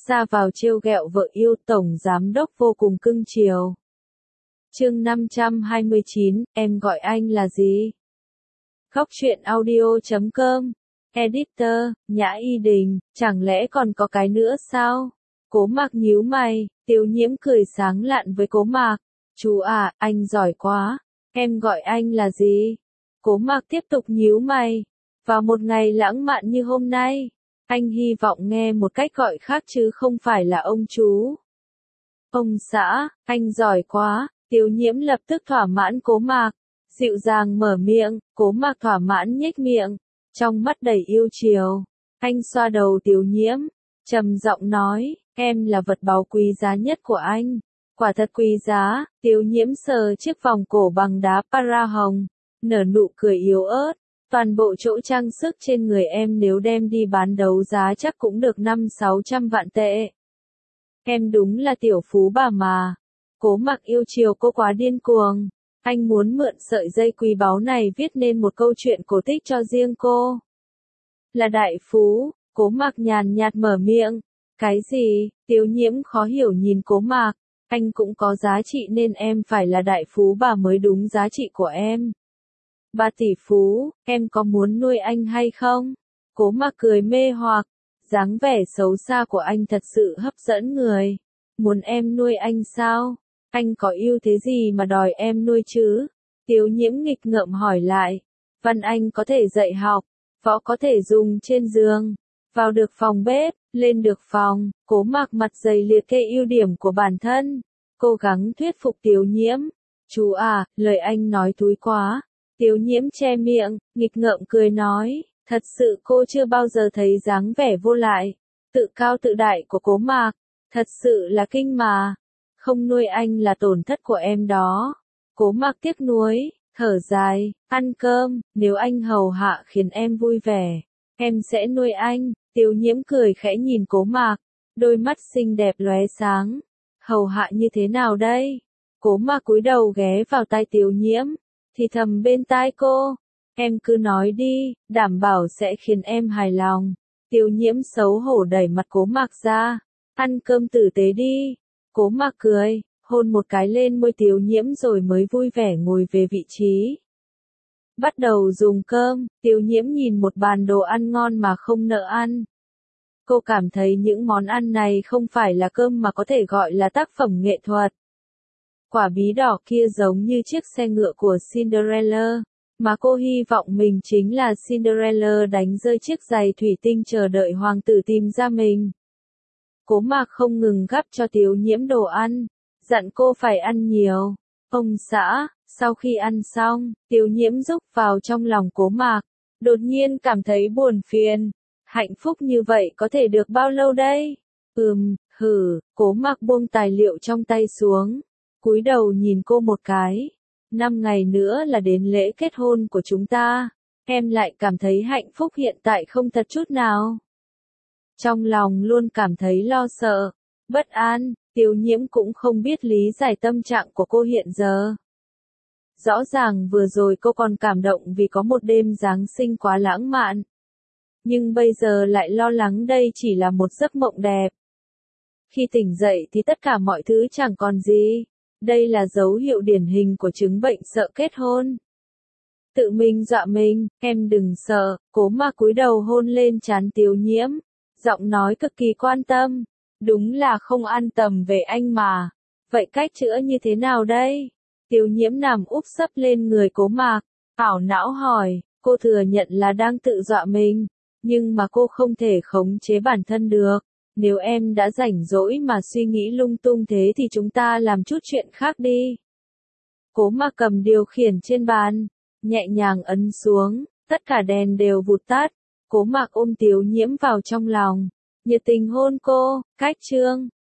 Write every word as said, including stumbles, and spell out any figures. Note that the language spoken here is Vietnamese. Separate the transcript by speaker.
Speaker 1: ra vào trêu ghẹo vợ yêu, tổng giám đốc vô cùng cưng chiều. Chương năm trăm hai mươi chín, em gọi anh là gì? Góc truyện audio chấm com. Editor, Nhã Y Đình, chẳng lẽ còn có cái nữa sao? Cố Mạc nhíu mày, Tiêu Nhiễm cười sáng lạn với Cố Mạc. Chú à, anh giỏi quá. Em gọi anh là gì? Cố Mạc tiếp tục nhíu mày. Vào một ngày lãng mạn như hôm nay, anh hy vọng nghe một cách gọi khác chứ không phải là ông chú. Ông xã, anh giỏi quá. Tiêu Nhiễm lập tức thỏa mãn Cố Mạc. Dịu dàng mở miệng, Cố Mạc thỏa mãn nhếch miệng. Trong mắt đầy yêu chiều, anh xoa đầu Tiêu Nhiễm, trầm giọng nói, em là vật báu quý giá nhất của anh. Quả thật quý giá. Tiêu Nhiễm sờ chiếc vòng cổ bằng đá para hồng, nở nụ cười yếu ớt. Toàn bộ chỗ trang sức trên người em nếu đem đi bán đấu giá chắc cũng được năm sáu trăm vạn tệ. Em đúng là tiểu phú bà mà. Cố Mạc yêu chiều cô quá điên cuồng. Anh muốn mượn sợi dây quý báu này viết nên một câu chuyện cổ tích cho riêng cô. Là đại phú, Cố Mạc nhàn nhạt mở miệng. Cái gì? Tiêu Nhiễm khó hiểu nhìn Cố Mạc. Anh cũng có giá trị nên em phải là đại phú bà mới đúng giá trị của em. Ba tỷ phú, em có muốn nuôi anh hay không? Cố Mạc cười mê hoặc. Dáng vẻ xấu xa của anh thật sự hấp dẫn người. Muốn em nuôi anh sao? Anh có ưu thế gì mà đòi em nuôi chứ? Tiêu Nhiễm nghịch ngợm hỏi lại. Văn Anh có thể dạy học, võ có thể dùng trên giường, vào được phòng bếp, lên được phòng. Cố Mạc mặt dày liệt kê ưu điểm của bản thân, cố gắng thuyết phục Tiêu Nhiễm. Chú à, lời anh nói thúi quá. Tiêu Nhiễm che miệng, nghịch ngợm cười nói, thật sự cô chưa bao giờ thấy dáng vẻ vô lại, tự cao tự đại của Cố Mạc, thật sự là kinh mà. Không nuôi anh là tổn thất của em đó. Cố Mạc tiếc nuối, thở dài, ăn cơm, nếu anh hầu hạ khiến em vui vẻ, em sẽ nuôi anh. Tiêu Nhiễm cười khẽ nhìn Cố Mạc, đôi mắt xinh đẹp lóe sáng. Hầu hạ như thế nào đây? Cố Mạc cúi đầu ghé vào tai Tiêu Nhiễm, thì thầm bên tai cô, em cứ nói đi, đảm bảo sẽ khiến em hài lòng. Tiêu Nhiễm xấu hổ đẩy mặt Cố Mạc ra, ăn cơm tử tế đi. Cố Mạc cười, hôn một cái lên môi Tiêu Nhiễm rồi mới vui vẻ ngồi về vị trí. Bắt đầu dùng cơm, Tiêu Nhiễm nhìn một bàn đồ ăn ngon mà không nỡ ăn. Cô cảm thấy những món ăn này không phải là cơm mà có thể gọi là tác phẩm nghệ thuật. Quả bí đỏ kia giống như chiếc xe ngựa của Cinderella, mà cô hy vọng mình chính là Cinderella đánh rơi chiếc giày thủy tinh chờ đợi hoàng tử tìm ra mình. Cố Mạc không ngừng gắp cho Tiêu Nhiễm đồ ăn, dặn cô phải ăn nhiều. Ông xã, sau khi ăn xong, Tiêu Nhiễm rúc vào trong lòng Cố Mạc, đột nhiên cảm thấy buồn phiền. Hạnh phúc như vậy có thể được bao lâu đây? Ừm, hử, Cố Mạc buông tài liệu trong tay xuống, cúi đầu nhìn cô một cái. Năm ngày nữa là đến lễ kết hôn của chúng ta, em lại cảm thấy hạnh phúc hiện tại không thật chút nào. Trong lòng luôn cảm thấy lo sợ, bất an. Tiêu Nhiễm cũng không biết lý giải tâm trạng của cô hiện giờ. Rõ ràng vừa rồi cô còn cảm động vì có một đêm Giáng sinh quá lãng mạn. Nhưng bây giờ lại lo lắng đây chỉ là một giấc mộng đẹp. Khi tỉnh dậy thì tất cả mọi thứ chẳng còn gì. Đây là dấu hiệu điển hình của chứng bệnh sợ kết hôn. Tự mình dọa mình, em đừng sợ. Cố Mạc cúi đầu hôn lên trán Tiêu Nhiễm, giọng nói cực kỳ quan tâm. Đúng là không an tâm về anh mà. Vậy cách chữa như thế nào đây? Tiêu Nhiễm nằm úp sấp lên người Cố Mạc, ảo não hỏi. Cô thừa nhận là đang tự dọa mình, nhưng mà cô không thể khống chế bản thân được. Nếu em đã rảnh rỗi mà suy nghĩ lung tung thế thì chúng ta làm chút chuyện khác đi. Cố Mạc cầm điều khiển trên bàn, nhẹ nhàng ấn xuống, tất cả đèn đều vụt tắt. Cố Mạc ôm Tiêu Nhiễm vào trong lòng, nhiệt tình hôn cô. Cách chương